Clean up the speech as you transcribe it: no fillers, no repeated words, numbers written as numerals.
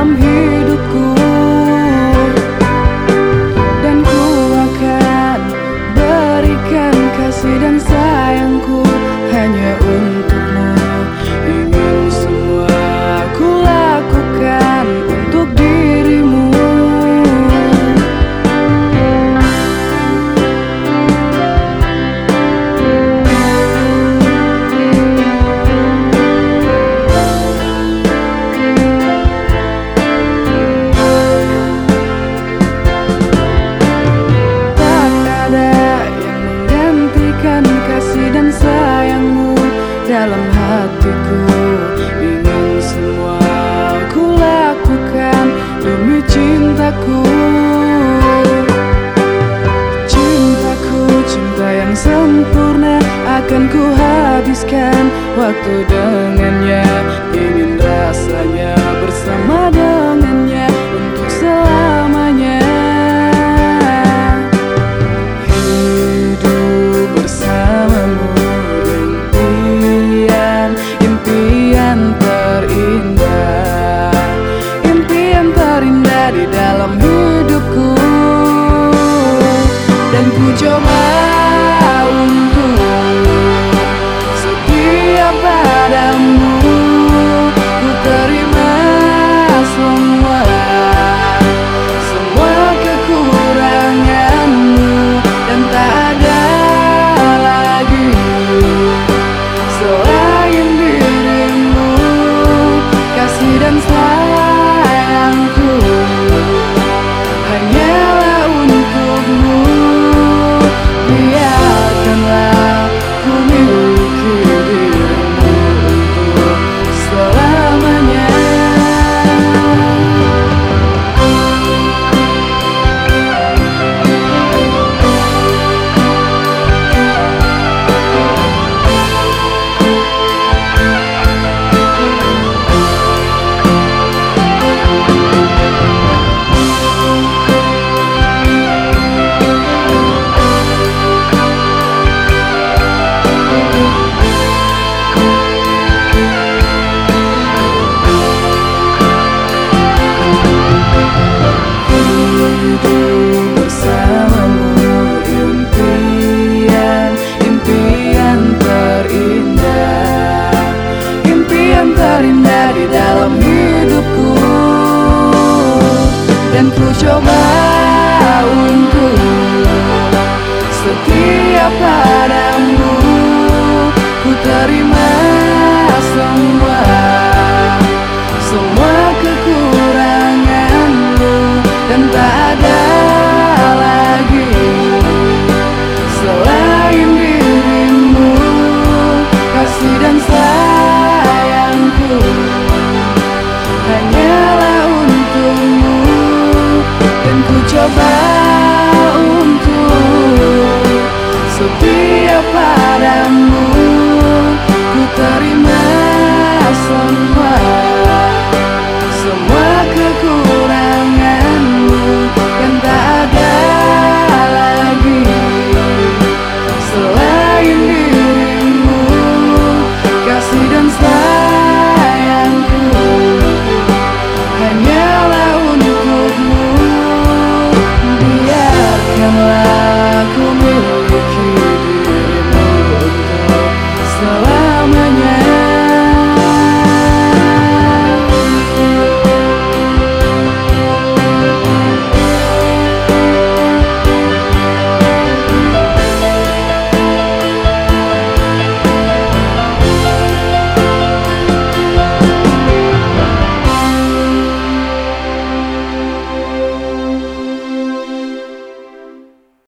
dalam hidupku. Dan ku akan berikan kasih dan sayangku hanya untukmu. Ingin semua aku lakukan untuk dirimu. Kasih dan sayangmu dalam hatiku. Ingin semua aku lakukan demi cintaku. Cintaku, cinta yang sempurna, akan ku habiskan waktu dengannya. Ingin rasanya bersama dengannya untuk selamanya. Di dalam hidupku, dan ku coba untuk setia padamu. Ku terima semua kekuranganmu, dan tak ada lagi selain dirimu. Kasih dan sayangku hanyalah untukmu. Biarkanlah ku miliki dirimu untuk selamanya. Terindah di dalam hidupku, dan ku coba untuk setia padamu. Ku terima semua kekuranganmu, dan tak ada lagi selain dirimu. Kasih dan sayangku hanyalah untukmu, dan ku coba untuk setia padamu. Ku terima semua kekuranganmu, dan tak ada lagi selain dirimu. Kasih dan sayangku hanyalah untukmu. Biarkanlah ku miliki dirimu untuk selalu.